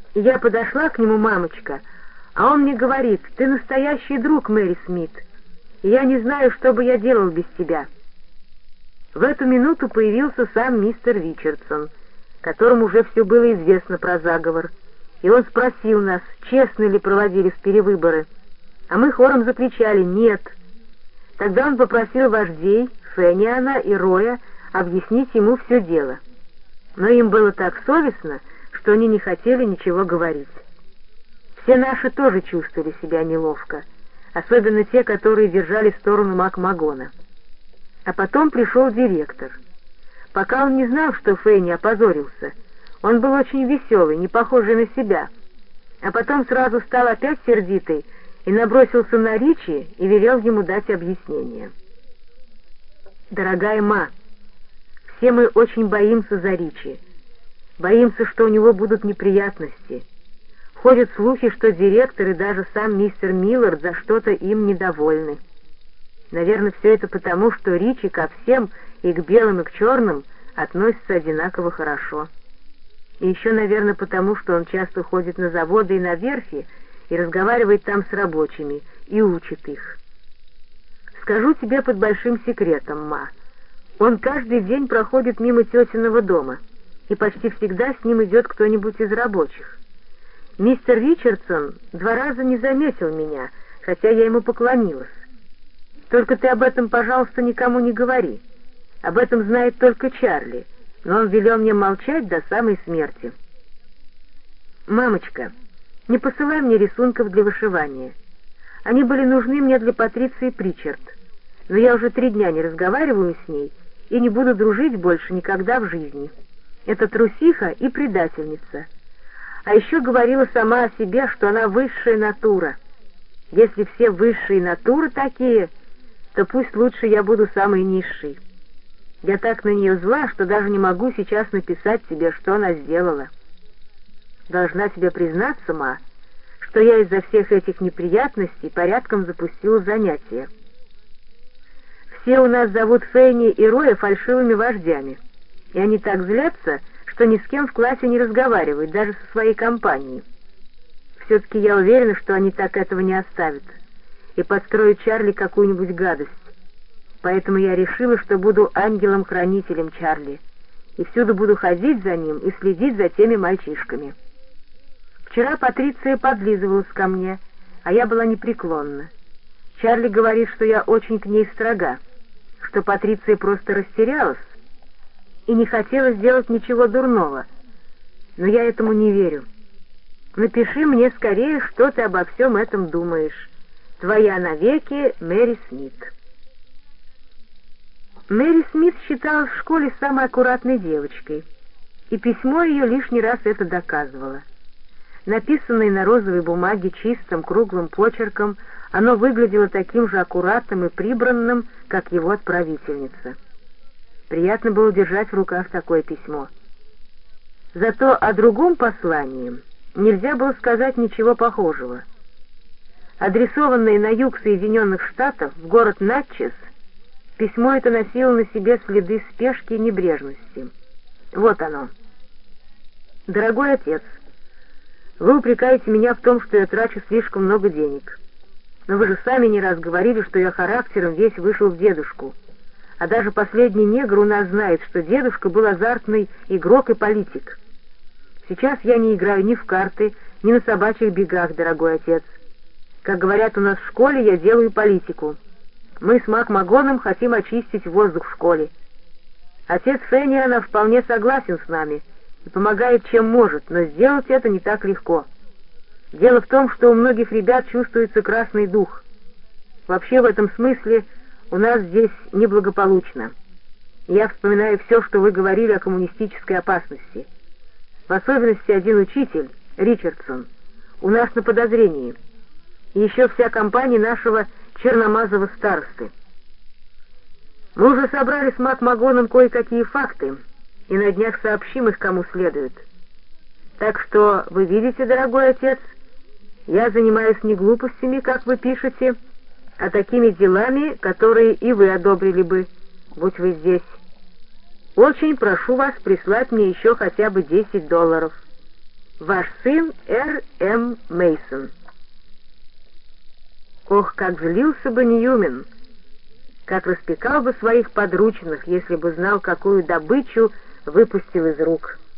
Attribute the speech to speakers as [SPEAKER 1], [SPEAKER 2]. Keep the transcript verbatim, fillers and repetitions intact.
[SPEAKER 1] И я подошла к нему, мамочка, а он мне говорит: «Ты настоящий друг, Мэри Смит, и я не знаю, что бы я делал без тебя». В эту минуту появился сам мистер Ричардсон, которому уже все было известно про заговор, и он спросил нас, честно ли проводились перевыборы, а мы хором закричали «нет». Тогда он попросил вождей Фениана и Роя объяснить ему все дело, но им было так совестно, что они не хотели ничего говорить. Все наши тоже чувствовали себя неловко, особенно те, которые держали сторону Макмагона. А потом пришел директор. Пока он не знал, что Фенни опозорился, он был очень веселый, не похожий на себя, а потом сразу стал опять сердитый и набросился на Ричи и велел ему дать объяснение. «Дорогая ма, все мы очень боимся за Ричи, боимся, что у него будут неприятности. Ходят слухи, что директор и даже сам мистер Миллард за что-то им недовольны. Наверное, все это потому, что Ричи ко всем, и к белым, и к черным, относится одинаково хорошо. И еще, наверное, потому, что он часто ходит на заводы и на верфи, и разговаривает там с рабочими, и учит их. Скажу тебе под большим секретом, ма, он каждый день проходит мимо тетиного дома, и почти всегда с ним идет кто-нибудь из рабочих. Мистер Ричардсон два раза не заметил меня, хотя я ему поклонилась. Только ты об этом, пожалуйста, никому не говори. Об этом знает только Чарли, но он велел мне молчать до самой смерти. Мамочка, не посылай мне рисунков для вышивания. Они были нужны мне для Патриции Причард, но я уже три дня не разговариваю с ней и не буду дружить больше никогда в жизни. Это трусиха и предательница. А еще говорила сама о себе, что она высшая натура. Если все высшие натуры такие, то пусть лучше я буду самой низшей. Я так на нее зла, что даже не могу сейчас написать тебе, что она сделала. Должна тебе признаться, ма, что я из-за всех этих неприятностей порядком запустила занятия. Все у нас зовут Фенни и Роя фальшивыми вождями, и они так злятся, что ни с кем в классе не разговаривают, даже со своей компанией. Все-таки я уверена, что они так этого не оставят и подстроят Чарли какую-нибудь гадость. Поэтому я решила, что буду ангелом-хранителем Чарли, и всюду буду ходить за ним и следить за теми мальчишками. Вчера Патриция подлизывалась ко мне, а я была непреклонна. Чарли говорит, что я очень к ней строга, что Патриция просто растерялась и не хотела сделать ничего дурного, но я этому не верю. Напиши мне скорее, что ты обо всем этом думаешь. Твоя навеки Мэри Смит. Мэри Смит считалась в школе самой аккуратной девочкой, и письмо ее лишний раз это доказывало. Написанное на розовой бумаге чистым круглым почерком, оно выглядело таким же аккуратным и прибранным, как его отправительница. Приятно было держать в руках такое письмо. Зато о другом послании нельзя было сказать ничего похожего. Адресованное на юг Соединенных Штатов, в город Натчес, письмо это носило на себе следы спешки и небрежности. Вот оно. «Дорогой отец, вы упрекаете меня в том, что я трачу слишком много денег. Но вы же сами не раз говорили, что я характером весь вышел в дедушку. А даже последний негр у нас знает, что дедушка был азартный игрок и политик. Сейчас я не играю ни в карты, ни на собачьих бегах, дорогой отец. Как говорят у нас в школе, я делаю политику. Мы с Макмагоном хотим очистить воздух в школе. Отец Фениана вполне согласен с нами и помогает чем может, но сделать это не так легко. Дело в том, что у многих ребят чувствуется красный дух. Вообще в этом смысле у нас здесь неблагополучно. Я вспоминаю все, что вы говорили о коммунистической опасности. В особенности один учитель, Ричардсон, у нас на подозрении. И еще вся компания нашего черномазого старосты. Мы уже собрали с Макмагоном кое-какие факты, и на днях сообщим их кому следует. Так что, вы видите, дорогой отец, я занимаюсь не глупостями, как вы пишете, а такими делами, которые и вы одобрили бы, будь вы здесь. Очень прошу вас прислать мне еще хотя бы десять долларов. Ваш сын Р. М. Мейсон. Ох, как злился бы Ньюмен, как распекал бы своих подручных, если бы знал, какую добычу выпустил из рук.